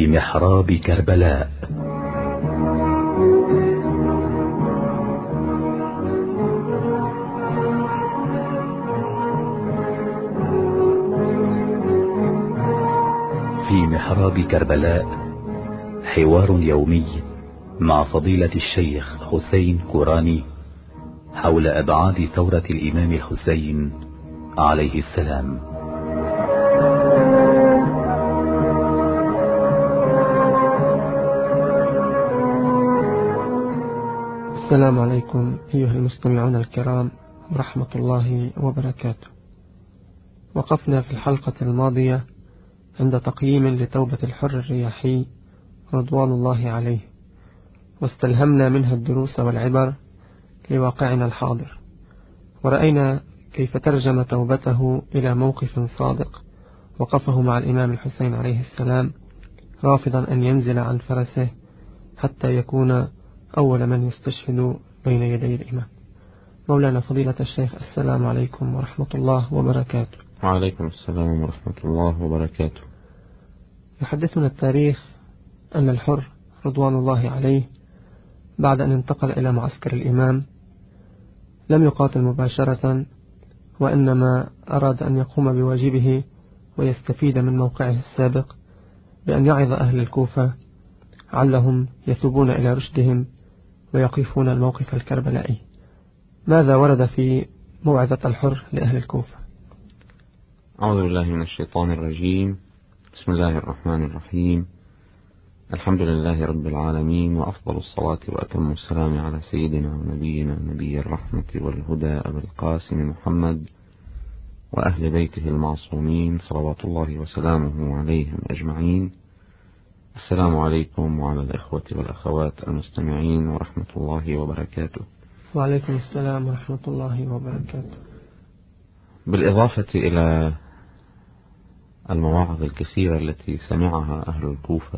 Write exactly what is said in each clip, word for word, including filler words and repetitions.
في محراب كربلاء. في محراب كربلاء حوار يومي مع فضيلة الشيخ حسين كوراني حول أبعاد ثورة الإمام الحسين عليه السلام. السلام عليكم أيها المستمعون الكرام ورحمة الله وبركاته. وقفنا في الحلقة الماضية عند تقييم لتوبة الحر الرياحي رضوان الله عليه، واستلهمنا منها الدروس والعبر لواقعنا الحاضر، ورأينا كيف ترجم توبته إلى موقف صادق وقفه مع الإمام الحسين عليه السلام، رافضا أن ينزل عن فرسه حتى يكون أول من يستشهد بين يدي الإمام. مولانا فضيلة الشيخ، السلام عليكم ورحمة الله وبركاته. وعليكم السلام ورحمة الله وبركاته. يحدثنا التاريخ أن الحر رضوان الله عليه بعد أن انتقل إلى معسكر الإمام لم يقاتل مباشرة، وإنما أراد أن يقوم بواجبه ويستفيد من موقعه السابق بأن يعظ أهل الكوفة علهم يثوبون إلى رشدهم ويقفون الموقف الكربلائي. ماذا ورد في موعظة الحر لأهل الكوفة؟ أعوذ بالله من الشيطان الرجيم. بسم الله الرحمن الرحيم. الحمد لله رب العالمين، وأفضل الصلاة وأتم السلام على سيدنا ونبينا نبي الرحمة والهدى أبي القاسم محمد وأهل بيته المعصومين صلوات الله وسلامه عليهم أجمعين. السلام عليكم وعلى الإخوة والأخوات المستمعين ورحمة الله وبركاته. وعليكم السلام ورحمة الله وبركاته. بالإضافة إلى المواعظ الكثيرة التي سمعها أهل الكوفة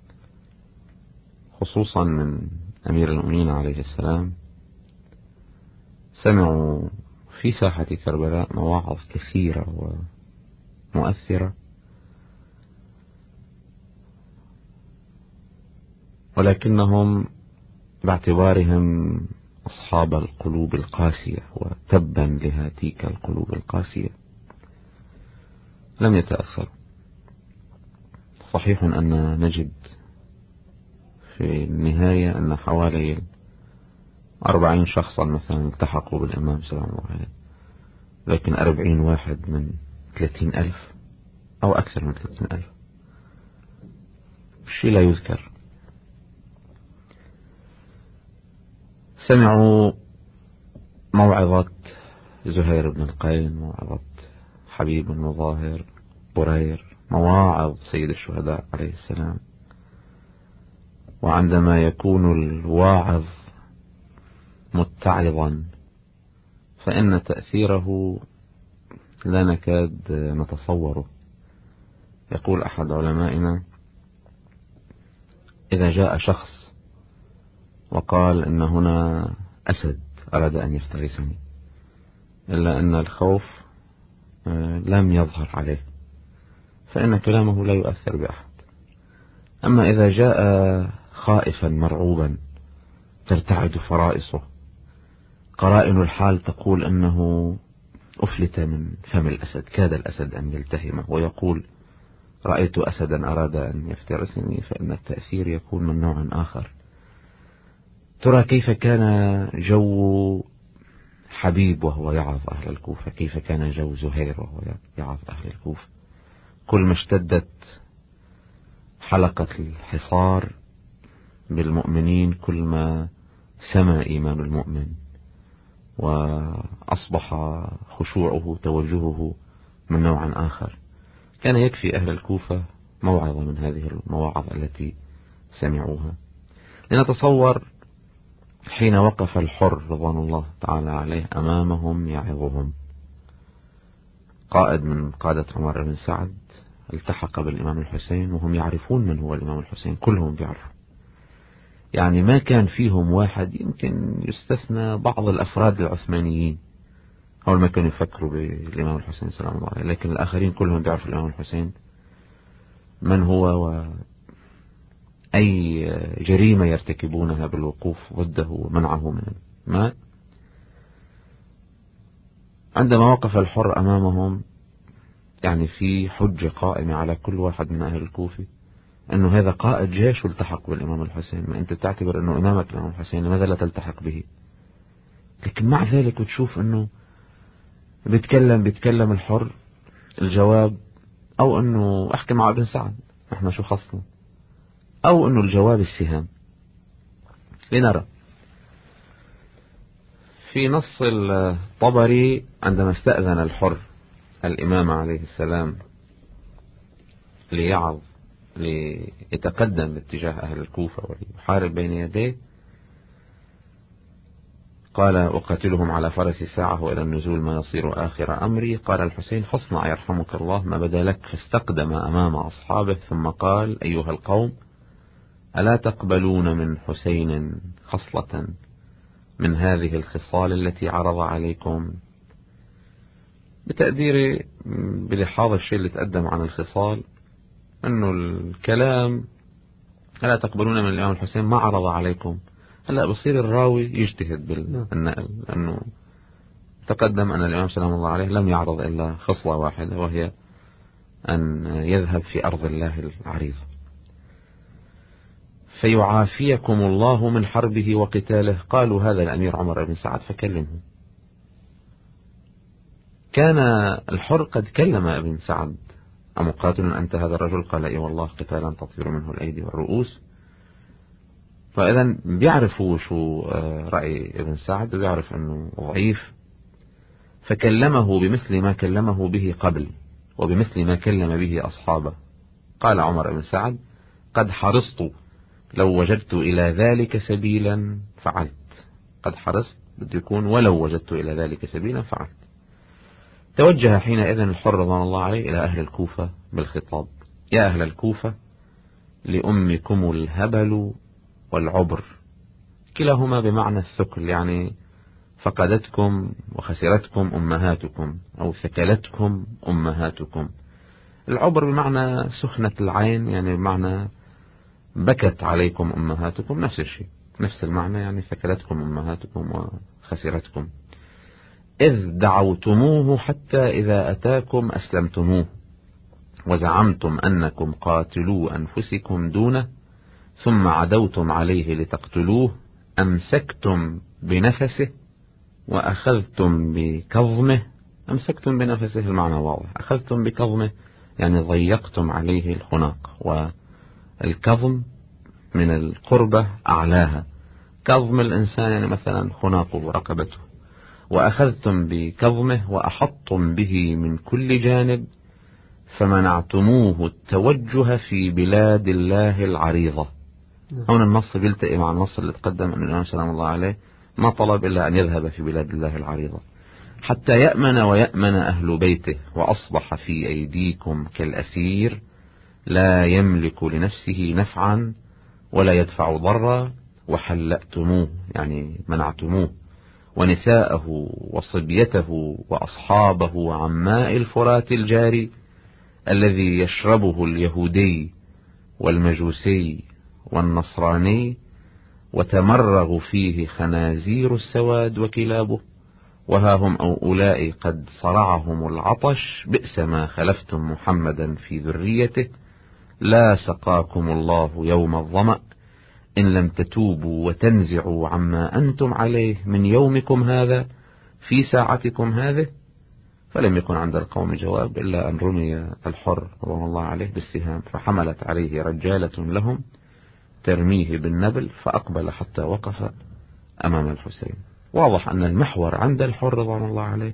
خصوصا من أمير المؤمنين عليه السلام، سمعوا في ساحة كربلاء مواعظ كثيرة ومؤثرة، ولكنهم باعتبارهم أصحاب القلوب القاسية وتبا لهاتيك القلوب القاسية لم يتأثروا. صحيح أن نجد في النهاية أن حوالي أربعين شخصا مثلا التحقوا بالإمام سلام الله عليه، لكن أربعين واحد من ثلاثين ألف أو أكثر من ثلاثين ألف شيء لا يذكر. سمعوا موعظة زهير بن القين، موعظة حبيب بن ظاهر، برير، مواعظ سيد الشهداء عليه السلام. وعندما يكون الواعظ متعظا فإن تأثيره لا نكاد نتصوره. يقول أحد علمائنا: إذا جاء شخص وقال إن هنا أسد أراد أن يفترسني، إلا أن الخوف لم يظهر عليه، فإن كلامه لا يؤثر بأحد. أما إذا جاء خائفا مرعوبا ترتعد فرائصه، قرائن الحال تقول أنه أفلت من فم الأسد، كاد الأسد أن يلتهمه، ويقول رأيت أسدا أراد أن يفترسني، فإن التأثير يكون من نوع آخر. ترى كيف كان جو حبيب وهو يعظ أهل الكوفة، كيف كان جو زهير وهو يعظ أهل الكوفة. كل ما اشتدت حلقة الحصار بالمؤمنين كل ما سمى إيمان المؤمن وأصبح خشوعه توجهه من نوع آخر. كان يكفي أهل الكوفة موعظة من هذه المواعظ التي سمعوها لنتصور حين وقف الحر رضوان الله تعالى عليه أمامهم يعظهم. قائد من قادة عمر بن سعد التحق بالإمام الحسين وهم يعرفون من هو الإمام الحسين، كلهم بيعرفوا، يعني ما كان فيهم واحد، يمكن يستثنى بعض الأفراد العثمانيين أول ما كانوا يفكروا بالإمام الحسين سلام الله عليه، لكن الآخرين كلهم بيعرفوا الإمام الحسين من هو أي جريمة يرتكبونها بالوقوف ضده ومنعه من الماء. عندما وقف الحر أمامهم يعني في حجة قائمة على كل واحد من أهل الكوفة أنه هذا قائد جيش والتحق بالإمام الحسين، ما أنت تعتبر أنه إمامك الإمام الحسين لماذا لا تلتحق به؟ لكن مع ذلك بتشوف أنه بيتكلم بيتكلم الحر الجواب أو أنه أحكي مع ابن سعد إحنا شو خصنا، أو أنه الجواب السهام. لنرى في نص الطبري عندما استأذن الحر الإمام عليه السلام ليعظ ليتقدم باتجاه أهل الكوفة ويحارب بين يديه، قال أقاتلهم على فرس ساعة وإلى النزول ما يصير آخر أمري. قال الحسين فاصنع يرحمك الله ما بدا لك، فاستقدم أمام أصحابه ثم قال أيها القوم ألا تقبلون من حسين خصلة من هذه الخصال التي عرض عليكم؟ بتقديري بلحاظ الشيء اللي تقدم عن الخصال أنه الكلام ألا تقبلون من الإمام الحسين ما عرض عليكم. هلأ بصير الراوي يجتهد بالنقل أنه تقدم أن الإمام سلام الله عليه لم يعرض إلا خصلة واحدة وهي أن يذهب في أرض الله العريضة. فيعافيكم الله من حربه وقتاله. قالوا هذا الأمير عمر بن سعد فكلمه. كان الحر قد كلم ابن سعد أمقاتل أنت هذا الرجل؟ قال إي والله قتالا تطير منه الأيدي والرؤوس. فإذا بيعرفوا شو رأي ابن سعد وبيعرف أنه ضعيف، فكلمه بمثل ما كلمه به قبل وبمثل ما كلم به أصحابه. قال عمر بن سعد قد حرصت لو وجدت إلى ذلك سبيلا فعلت. قد حرصت بده يكون ولو وجدت إلى ذلك سبيلا فعلت. توجه حينئذ الحر رضوان الله عليه إلى أهل الكوفة بالخطاب: يا أهل الكوفة لأمكم الهبل والعبر، كلاهما بمعنى الثقل، يعني فقدتكم وخسرتكم أمهاتكم أو ثكلتكم أمهاتكم. العبر بمعنى سخنة العين، يعني بمعنى بكت عليكم أمهاتكم، نفس الشيء نفس المعنى، يعني ثكلتكم أمهاتكم وخسرتكم. إذ دعوتموه حتى إذا أتاكم أسلمتموه وزعمتم أنكم قاتلوا أنفسكم دونه ثم عدوتم عليه لتقتلوه أمسكتم بنفسه وأخذتم بكظمه. أمسكتم بنفسه المعنى واضح، أخذتم بكظمه يعني ضيقتم عليه الخناق، والكظم من القربة أعلاها، كظم الإنسان يعني مثلا خناقه ورقبته. وأخذتم بكظمه وأحطتم به من كل جانب فمنعتموه التوجه في بلاد الله العريضة. هنا النص بيلتقي مع النص اللي تقدم أن الإمام سلام الله عليه ما طلب إلا أن يذهب في بلاد الله العريضة حتى يأمن ويأمن أهل بيته، وأصبح في أيديكم كالأسير لا يملك لنفسه نفعا ولا يدفع ضرا، وحلأتموه يعني منعتموه ونساءه وصبيته وأصحابه عن ماء الفرات الجاري الذي يشربه اليهودي والمجوسي والنصراني وتمرغ فيه خنازير السواد وكلابه، وها هم أولئك قد صرعهم العطش، بئس ما خلفتم محمدا في ذريته، لا سقاكم الله يوم الظمأ إن لم تتوبوا وتنزعوا عما أنتم عليه من يومكم هذا في ساعتكم هذه. فلم يكن عند القوم جواب إلا أن رمي الحر رضي الله عليه بالسهام، فحملت عليه رجالة لهم ترميه بالنبل فأقبل حتى وقف أمام الحسين. واضح أن المحور عند الحر رضي الله عليه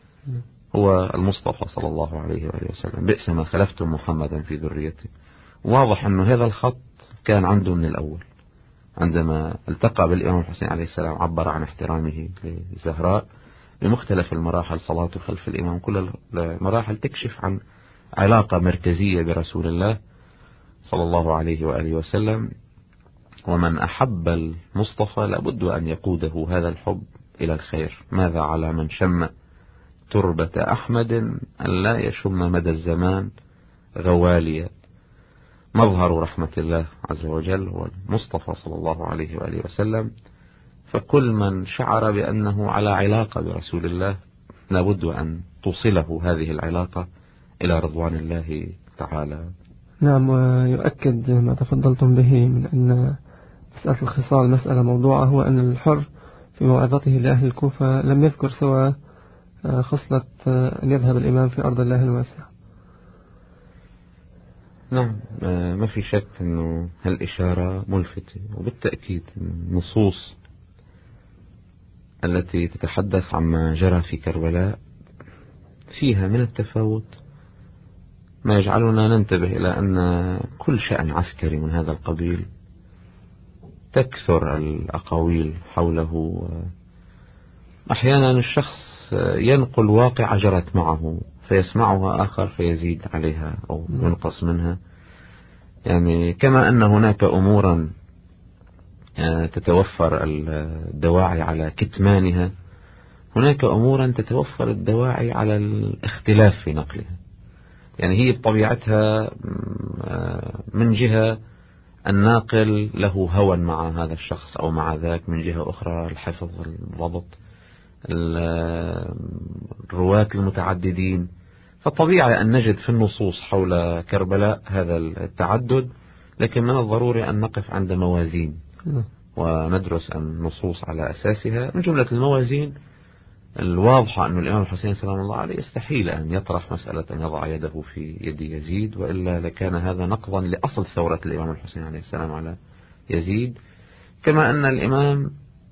هو المصطفى صلى الله عليه وآله وسلم، بئس ما خلفتم محمدا في ذريته. واضح أن هذا الخط كان عنده من الأول. عندما التقى بالإمام الحسين عليه السلام عبر عن احترامه للزهراء بمختلف المراحل، صلاته خلف الإمام، كل المراحل تكشف عن علاقة مركزية برسول الله صلى الله عليه وآله وسلم. ومن أحب المصطفى لابد أن يقوده هذا الحب إلى الخير. ماذا على من شم تربة أحمد أن لا يشم مدى الزمان غواليا. مظهر رحمة الله عز وجل هو المصطفى صلى الله عليه وآله وسلم، فكل من شعر بأنه على علاقة برسول الله لابد أن توصله هذه العلاقة إلى رضوان الله تعالى. نعم، ويؤكد ما تفضلتم به من أن مسألة الخصال مسألة موضوعة، هو أن الحر في موعظته لأهل الكوفة لم يذكر سوى خصلة أن يذهب الإمام في أرض الله الواسعة. نعم، ما في شك أنه هالإشارة ملفتة، وبالتأكيد النصوص التي تتحدث عما جرى في كربلاء فيها من التفاوت ما يجعلنا ننتبه إلى أن كل شأن عسكري من هذا القبيل تكثر الأقاويل حوله. أحيانا الشخص ينقل واقع جرت معه فيسمعها آخر فيزيد عليها أو ينقص منها. يعني كما أن هناك أمورا تتوفر الدواعي على كتمانها، هناك أمورا تتوفر الدواعي على الاختلاف في نقلها. يعني هي بطبيعتها من جهة الناقل له هوى مع هذا الشخص أو مع ذاك، من جهة أخرى الحفظ الضبط، الرواة المتعددين. فطبيعي أن نجد في النصوص حول كربلاء هذا التعدد، لكن من الضروري أن نقف عند موازين وندرس النصوص على أساسها. من جملة الموازين الواضحة أن الإمام الحسين سلام الله عليه يستحيل أن يطرح مسألة أن يضع يده في يد يزيد، وإلا لكان هذا نقضا لأصل ثورة الإمام الحسين عليه السلام على يزيد. كما أن الإمام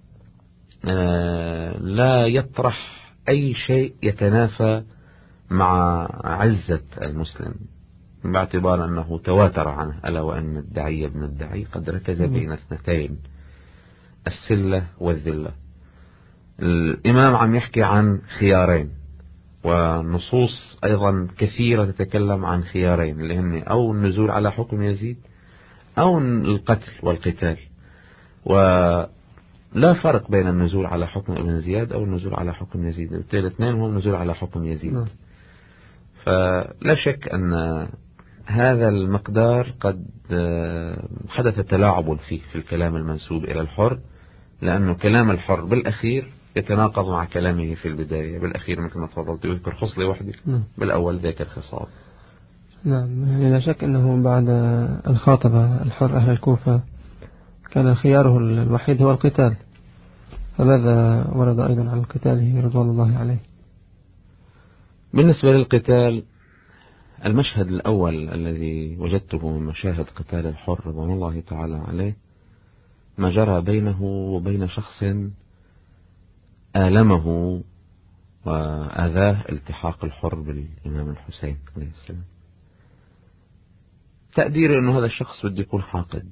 لا يطرح أي شيء يتنافى مع عزة المسلم، باعتبار أنه تواتر عنه، ألا وأن الداعي ابن الداعي قد ركز بين اثنتين، السلة والذلة. الإمام عم يحكي عن خيارين، ونصوص أيضا كثيرة تتكلم عن خيارين اللي هم أو النزول على حكم يزيد أو القتل والقتال، ولا فرق بين النزول على حكم ابن زياد أو النزول على حكم يزيد. الاثنين هم النزول على حكم يزيد. فلا شك أن هذا المقدار قد حدث تلاعب فيه في الكلام المنسوب إلى الحر، لأنه كلام الحر بالأخير يتناقض مع كلامه في البداية. بالأخير مثل ما تفضلت يذكر خصلة واحدة، بالأول ذاكر خصال. نعم، لا شك أنه بعد أن خاطب الحر أهل الكوفة كان خياره الوحيد هو القتال، فماذا ورد أيضا عن قتاله رضوان الله عليه؟ بالنسبة للقتال، المشهد الأول الذي وجدته من مشاهد قتال الحر رضوان الله تعالى عليه ما جرى بينه وبين شخص آلمه وآذاه التحاق الحر بالإمام الحسين عليه السلام. تقدير أنه هذا الشخص بده يكون حاقد،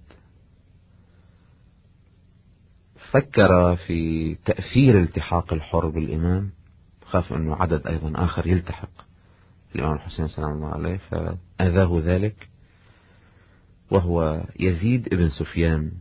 فكر في تأثير التحاق الحر بالإمام، خاف أنه عدد أيضا آخر يلتحق الإمام الحسين سلام الله عليه فأذاه ذلك، وهو يزيد ابن سفيان.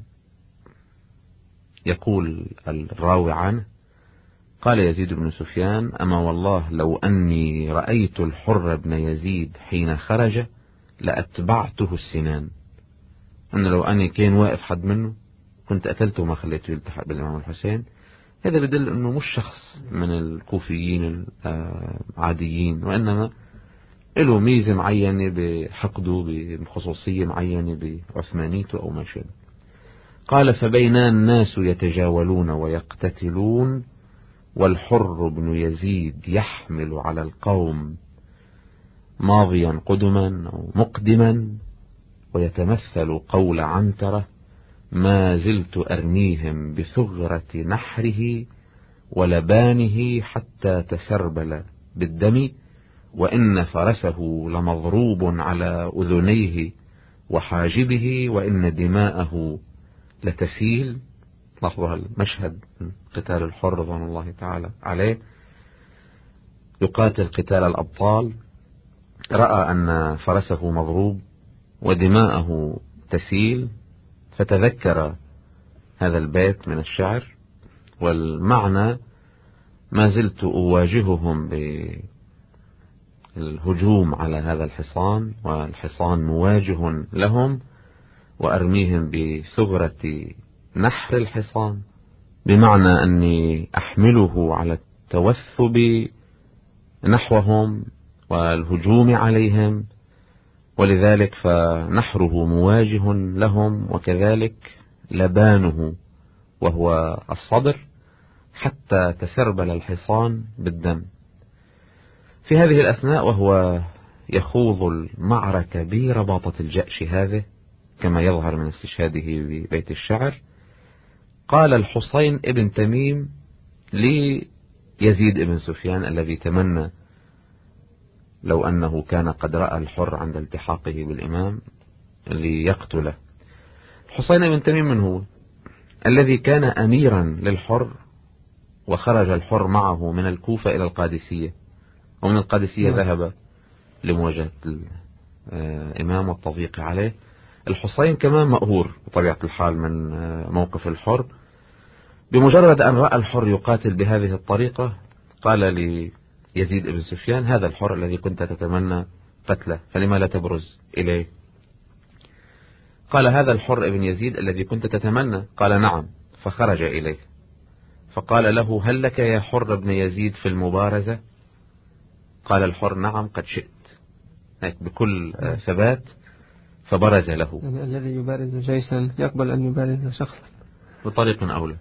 يقول الراوي عنه قال يزيد بن سفيان: أما والله لو أني رأيت الحر بن يزيد حين خرج لأتبعته السنان. أن لو أني كان واقف حد منه كنت قتلته وما خليته يلتحق بالإمام الحسين. هذا بدل أنه مش شخص من الكوفيين العاديين، وإنما له ميزة معينة بحقده، بخصوصية معينة بعثمانيته أو ما شابه. قال: فبينا الناس يتجاولون ويقتتلون والحر بن يزيد يحمل على القوم ماضيا قدما أو مقدما ويتمثل قول عنترة: ما زلت أرميهم بثغرة نحره ولبانه حتى تسربل بالدم، وإن فرسه لمضروب على أذنيه وحاجبه وإن دماءه لتسيل. لاحظوا المشهد، قتال الحر رضوان الله تعالى عليه، يقاتل قتال الأبطال، رأى أن فرسه مضروب ودماءه تسيل، فتذكر هذا البيت من الشعر، والمعنى: ما زلت أواجههم الهجوم على هذا الحصان، والحصان مواجه لهم، وأرميهم بثغرة نحر الحصان، بمعنى أني أحمله على التوثب نحوهم والهجوم عليهم، ولذلك فنحره مواجه لهم، وكذلك لبانه وهو الصدر، حتى تسربل الحصان بالدم. في هذه الأثناء وهو يخوض المعركة برباطة الجأش هذه كما يظهر من استشهاده ببيت الشعر، قال الحسين ابن تميم ليزيد ابن سفيان الذي تمنى لو أنه كان قد رأى الحر عند التحاقه بالإمام ليقتله. الحسين ابن تميم من هو؟ الذي كان أميرا للحر، وخرج الحر معه من الكوفة إلى القادسية، ومن القادسية ذهب لمواجهة الإمام والتضييق عليه. الحسين كمان مأهور بطبيعة الحال من موقف الحر. بمجرد أن رأى الحر يقاتل بهذه الطريقة قال ليزيد ابن سفيان: هذا الحر الذي كنت تتمنى قتله، فلما لا تبرز إليه؟ قال: هذا الحر ابن يزيد الذي كنت تتمنى؟ قال: نعم. فخرج إليه فقال له: هل لك يا حر ابن يزيد في المبارزة؟ قال الحر: نعم قد شئت، بكل ثبات. فبرز له. يعني الذي يبارز جيشا يقبل أن يبارز شخصا بطريق أولى.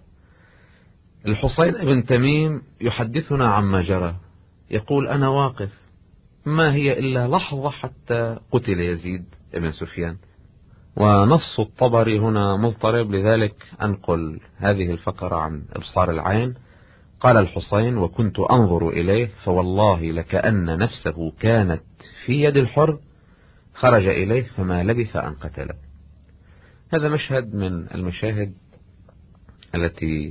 الحسين ابن تميم يحدثنا عما جرى، يقول: أنا واقف، ما هي إلا لحظة حتى قتل يزيد ابن سفيان. ونص الطبري هنا مضطرب، لذلك أنقل هذه الفقرة عن إبصار العين. قال الحسين: وكنت أنظر إليه فوالله لكأن نفسه كانت في يد الحر، خرج إليه فما لبث أن قتله. هذا مشهد من المشاهد التي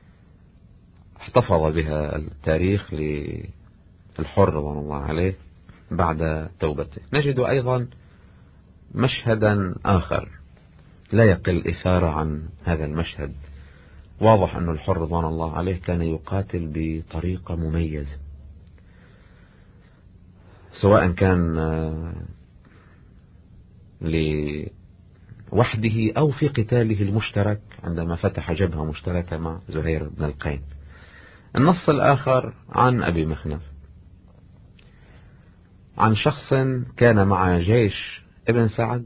احتفظ بها التاريخ للحر رضي الله عليه بعد توبته. نجد أيضا مشهدا آخر لا يقل إثارة عن هذا المشهد. واضح أن الحر رضوان الله عليه كان يقاتل بطريقة مميزة، سواء كان لوحده أو في قتاله المشترك عندما فتح جبهة مشتركة مع زهير بن القين. النص الآخر عن أبي مخنف، عن شخص كان مع جيش ابن سعد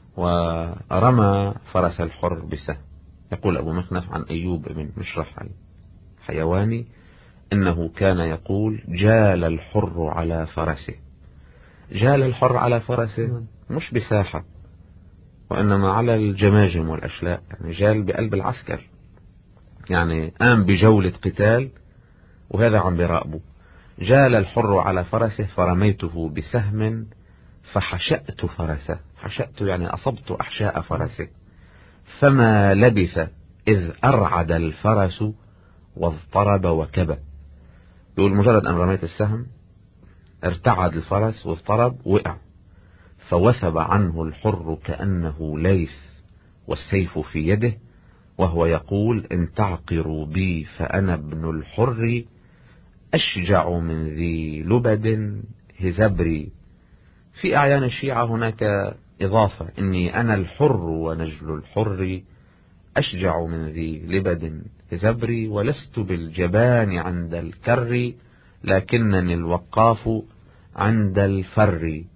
ورمى فرس الحر بسهم. يقول أبو مخنف عن أيوب بن مشرح الحيواني إنه كان يقول: جال الحر على فرسه. جال الحر على فرسه مش بساحة، وإنما على الجماجم والأشلاء، يعني جال بقلب العسكر، يعني قام بجولة قتال وهذا عم براقبه. جال الحر على فرسه فرميته بسهم فحشأت فرسه. حشأت يعني أصبت أحشاء فرسه، فما لبث إذ أرعد الفرس واضطرب وكبى. يقول مجرد أن رميت السهم ارتعد الفرس واضطرب وقع، فوثب عنه الحر كأنه ليث والسيف في يده، وهو يقول: إن تعقروا بي فأنا ابن الحر أشجع من ذي لبد هزبري. في أعيان الشيعة هناك إضافة: إني أنا الحر ونجل الحر أشجع من ذي لبد هزبري، ولست بالجبان عند الكر لكنني الوقاف عند الفر.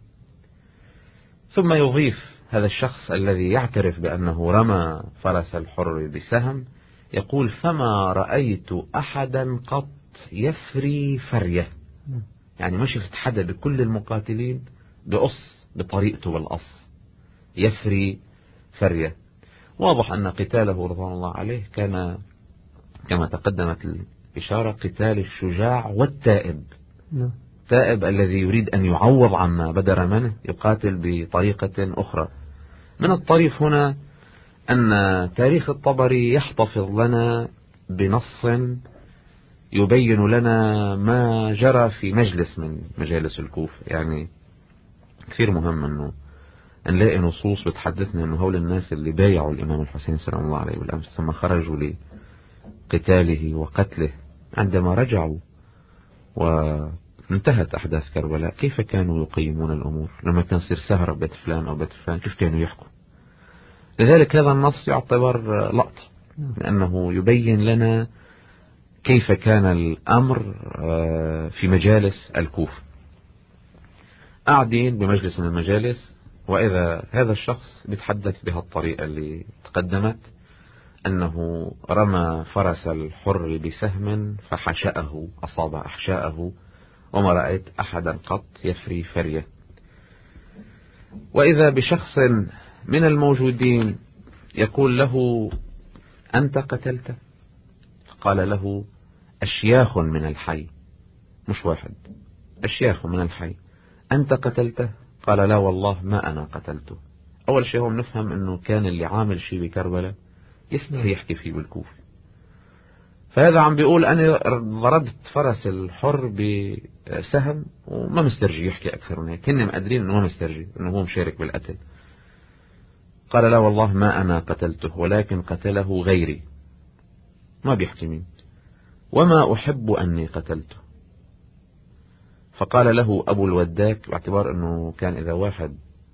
ثم يضيف هذا الشخص الذي يعترف بأنه رمى فرس الحر بسهم، يقول: فما رأيت أحدا قط يفري فرية. يعني ما شفت حدا بكل المقاتلين بقص بطريقته بالقص، يفري فرية. واضح أن قتاله رضوان الله عليه كان كما تقدمت الإشارة قتال الشجاع والتائب. التائب الذي يريد أن يعوض عما بدر منه يقاتل بطريقة أخرى. من الطريف هنا أن تاريخ الطبري يحتفظ لنا بنص يبين لنا ما جرى في مجلس من مجالس الكوفة. يعني كثير مهم أنه نلاقي نصوص بتحدثنا أنه هؤلاء الناس اللي بايعوا الإمام الحسين سلام الله عليه بالأمس ثم خرجوا لقتاله وقتله، عندما رجعوا انتهت أحداث كربلاء كيف كانوا يقيمون الأمور لما كان يصير سهرة ببيت فلان أو بيت فلان، كيف كانوا يحكوا؟ لذلك هذا النص يعتبر لقطة، لأنه يبين لنا كيف كان الأمر في مجالس الكوفة. قاعدين بمجلس من المجالس، وإذا هذا الشخص بيتحدث بهالطريقة اللي تقدمت، أنه رمى فرس الحر بسهم فحشأه، أصاب أحشاءه، وما رأيت أحدا قط يفري فرية. وإذا بشخص من الموجودين يقول له: أنت قتلته؟ قال له: أشياخ من الحي، مش واحد، أشياخ من الحي. أنت قتلته؟ قال: لا والله ما أنا قتلته. أول شيء هم نفهم أنه كان اللي عامل شيء بكربلاء يستحي يحكي فيه بالكوفة. فهذا عم بيقول أنا ضربت فرس الحر بسهم وما مسترجي يحكي أكثر من هيك، هن مقدرين أنه ما مسترجي أنه هو مشارك بالقتل. قال: لا والله ما أنا قتلته، ولكن قتله غيري، ما بيحكي مين، وما أحب أني قتلته. فقال له أبو الوداك، باعتبار أنه كان إذا واحد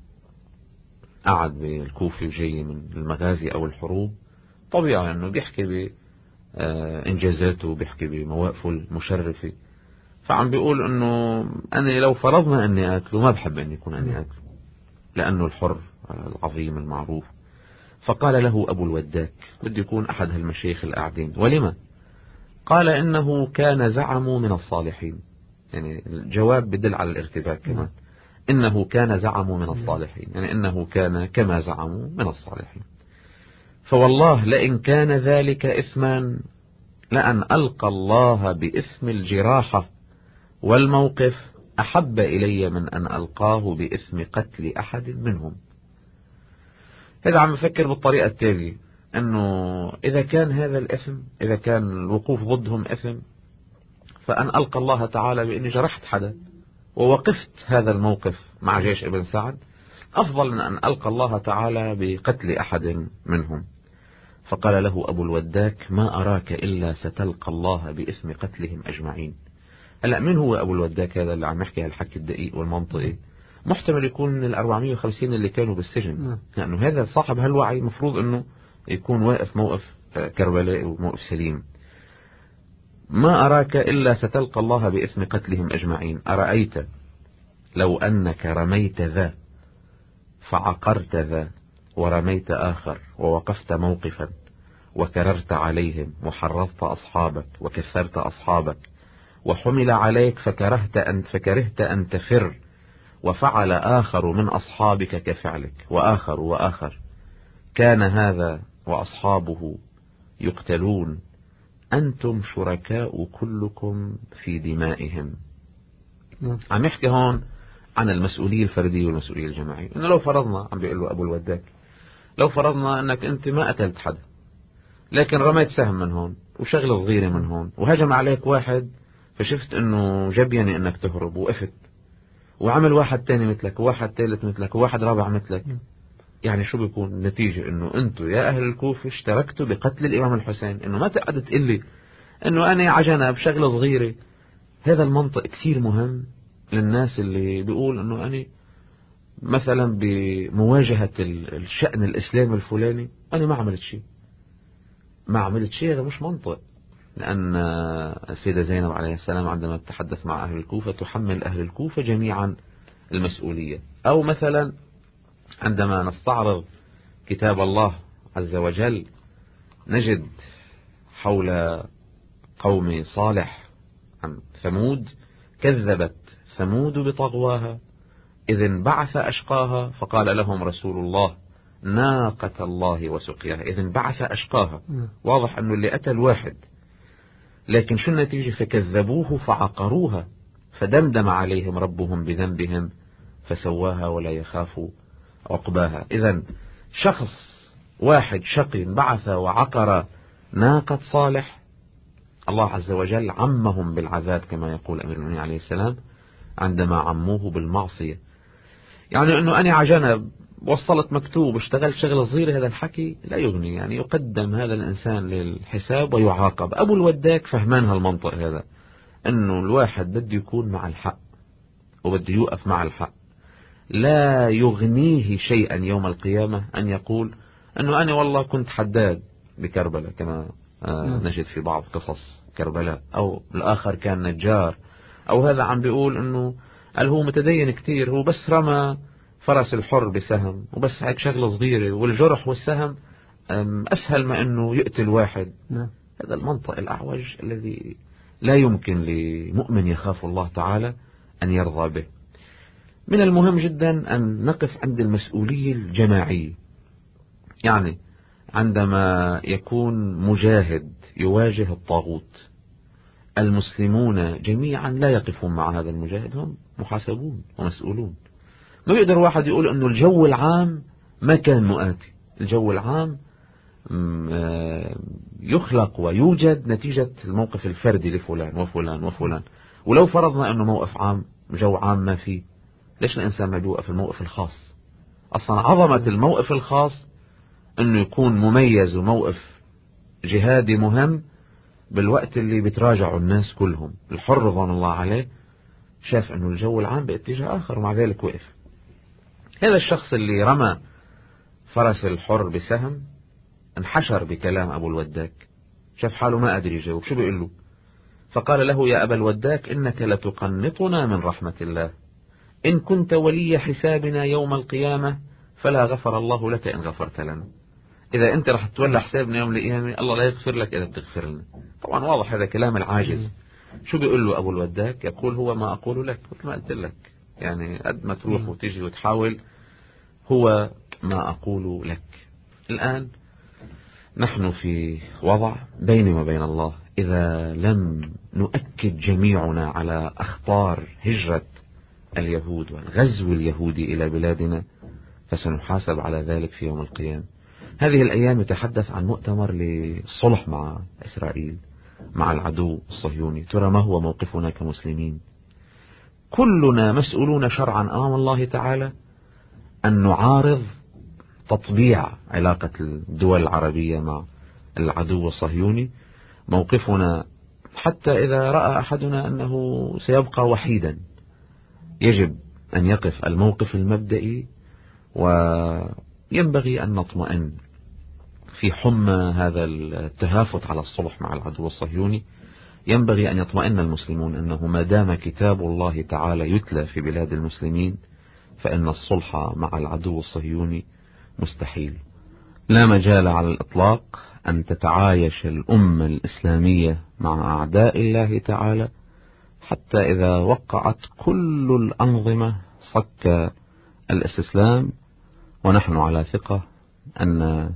قعد بالكوفة وجاي من المغازي أو الحروب طبيعي أنه بيحكي بإنجازاته، بيحكي بمواقفه المشرفة. فعم بيقول أنه أنا لو فرضنا أني أكله ما بحب أن يكون أني أكله، لأنه الحر العظيم المعروف. فقال له أبو الوداك، بده يكون أحد هالمشايخ القاعدين: ولما؟ قال: إنه كان زعم من الصالحين. يعني الجواب بدل على الارتباك كمان، إنه كان زعم من الصالحين، يعني إنه كان كما زعموا من الصالحين. فوالله لئن كان ذلك إثما لأن ألقى الله بإثم الجراحة والموقف أحب إلي من أن ألقاه بإثم قتل أحد منهم. هذا عم يفكر بالطريقة التالية، أنه إذا كان هذا الإثم، إذا كان الوقوف ضدهم إثم، فأن ألقى الله تعالى بأني جرحت حدا ووقفت هذا الموقف مع جيش ابن سعد أفضل من أن ألقى الله تعالى بقتل أحد منهم. فقال له أبو الوداك: ما أراك إلا ستلقى الله بإثم قتلهم أجمعين. هلأ من هو أبو الوداك هذا اللي عم يحكي هالحكي الدقيق والمنطقي؟ محتمل يكون من الأربعمائة وخمسين اللي كانوا بالسجن، لأنه يعني هذا صاحب هالوعي مفروض أنه يكون واقف موقف كربلاء وموقف سليم. ما أراك إلا ستلقى الله بإثم قتلهم أجمعين. أرأيت لو أنك رميت ذا فعقرت ذا ورميت آخر ووقفت موقفا وكررت عليهم وحرضت أصحابك وكثرت أصحابك وحمل عليك فكرهت أن فكرهت أن تفر وفعل آخر من أصحابك كفعلك وآخر وآخر، كان هذا وأصحابه يقتلون، أنتم شركاء كلكم في دمائهم. عم يحكي هون عن المسؤولية الفردية والمسؤولية الجماعية. إنه لو فرضنا، عم بيقول له أبو الوداك، لو فرضنا أنك أنت ما قتلت حدا لكن رميت سهم من هون وشغلة صغيرة من هون وهجم عليك واحد فشفت أنه جبيني أنك تهرب وقفت، وعمل واحد تاني مثلك وواحد ثالث مثلك وواحد رابع مثلك، يعني شو بيكون النتيجة؟ أنه أنتوا يا أهل الكوفة اشتركتوا بقتل الإمام الحسين. أنه ما تقعد تقلي أنه أنا عجنة بشغلة صغيرة. هذا المنطق كثير مهم للناس اللي بيقول أنه أنا مثلا بمواجهة الشأن الإسلامي الفلاني أنا ما عملت شيء، ما عملت شيء. هذا مش منطق، لأن السيدة زينب عليه السلام عندما تتحدث مع أهل الكوفة تحمل أهل الكوفة جميعا المسؤولية. أو مثلا عندما نستعرض كتاب الله عز وجل نجد حول قوم صالح عن ثمود: كذبت ثمود بطغواها إذ انبعث أشقاها فقال لهم رسول الله ناقة الله وسقياها. إذ انبعث أشقاها، واضح أنه اللي قتل واحد، لكن شو النتيجة؟ فكذبوه فعقروها فدمدم عليهم ربهم بذنبهم فسواها ولا يخاف عقباها. إذن شخص واحد شقي انبعث وعقر ناقة صالح، الله عز وجل عمهم بالعذاب كما يقول أمير المؤمنين عليه السلام عندما عموه بالمعصية. يعني أنه أنا عجنب وصلت مكتوب اشتغلت شغلة صغيرة، هذا الحكي لا يغني، يعني يقدم هذا الإنسان للحساب ويعاقب. أبو الوداك فهمان هالمنطق هذا، انه الواحد بده يكون مع الحق وبده يوقف مع الحق. لا يغنيه شيئا يوم القيامة أن يقول أنه أنا والله كنت حداد بكربلاء كما نجد في بعض قصص كربلاء، أو الآخر كان نجار، أو هذا عم بيقول أنه قال هو متدين كتير، هو بس رمى فرس الحر بسهم وبس هيك شغلة صغيرة، والجرح والسهم أسهل ما أنه يقتل واحد. هذا المنطق الأعوج الذي لا يمكن لمؤمن يخاف الله تعالى أن يرضى به. من المهم جدا أن نقف عند المسؤولية الجماعية، يعني عندما يكون مجاهد يواجه الطاغوت، المسلمون جميعا لا يقفون مع هذا المجاهد، هم محاسبون ومسؤولون. ما بيقدر واحد يقول أنه الجو العام ما كان مؤاتي. الجو العام يخلق ويوجد نتيجة الموقف الفردي لفلان وفلان وفلان. ولو فرضنا أنه موقف عام جو عام ما فيه، ليش الإنسان ما بيوقف الموقف الخاص؟ أصلا عظمة الموقف الخاص أنه يكون مميز وموقف جهادي مهم بالوقت اللي بتراجعوا الناس كلهم. الحر رضوان الله عليه شاف أنه الجو العام باتجاه آخر ومع ذلك وقف. هذا الشخص اللي رمى فرس الحر بسهم انحشر بكلام أبو الوداك، شاف حاله ما قادر يجاوب، شو بيقول له؟ فقال له يا أبا الوداك إنك لتقنطنا من رحمة الله، إن كنت ولي حسابنا يوم القيامة فلا غفر الله لك إن غفرت لنا. إذا أنت رح تولى حسابنا يوم القيامة الله لا يغفر لك إذا بتغفر لنا. طبعا واضح هذا كلام العاجز. شو بيقول له أبو الوداك؟ يقول هو ما أقول لك، مثل ما قلت لك، يعني قد ما تروح وتيجي وتحاول هو ما أقول لك. الآن نحن في وضع بيني وبين الله، إذا لم نؤكد جميعنا على أخطار هجرة اليهود والغزو اليهودي إلى بلادنا فسنحاسب على ذلك في يوم القيامة. هذه الأيام يتحدث عن مؤتمر للصلح مع إسرائيل، مع العدو الصهيوني. ترى ما هو موقفنا كمسلمين؟ كلنا مسؤولون شرعا أمام الله تعالى أن نعارض تطبيع علاقة الدول العربية مع العدو الصهيوني. موقفنا حتى إذا رأى أحدنا أنه سيبقى وحيدا يجب أن يقف الموقف المبدئي، وينبغي أن نطمئن في حمى هذا التهافت على الصلح مع العدو الصهيوني. ينبغي أن يطمئن المسلمون أنه ما دام كتاب الله تعالى يتلى في بلاد المسلمين فإن الصلح مع العدو الصهيوني مستحيل. لا مجال على الإطلاق أن تتعايش الأمة الإسلامية مع أعداء الله تعالى حتى إذا وقعت كل الأنظمة صك الاستسلام. ونحن على ثقة أن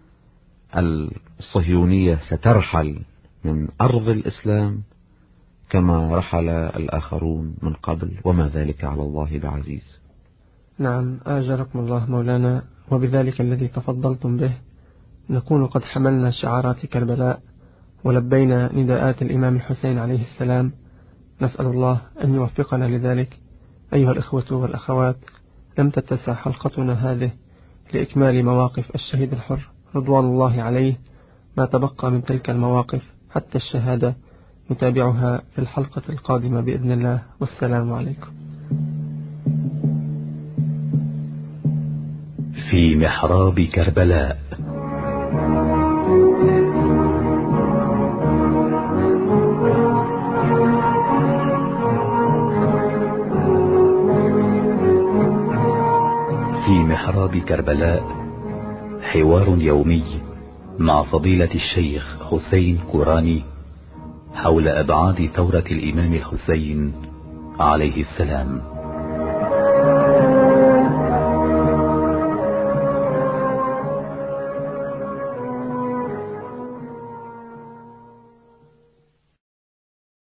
الصهيونية سترحل من أرض الإسلام كما رحل الآخرون من قبل، وما ذلك على الله بعزيز. نعم، آجركم الله مولانا. وبذلك الذي تفضلتم به نكون قد حملنا شعارات كربلاء ولبينا نداءات الإمام الحسين عليه السلام. نسأل الله أن يوفقنا لذلك. أيها الإخوة والأخوات، لم تتسع حلقتنا هذه لإكمال مواقف الشهيد الحر رضوان الله عليه. ما تبقى من تلك المواقف حتى الشهادة نتابعها في الحلقة القادمة بإذن الله، والسلام عليكم. في محراب كربلاء. في محراب كربلاء حوار يومي مع فضيلة الشيخ حسين كوراني حول أبعاد ثورة الإمام الحسين عليه السلام.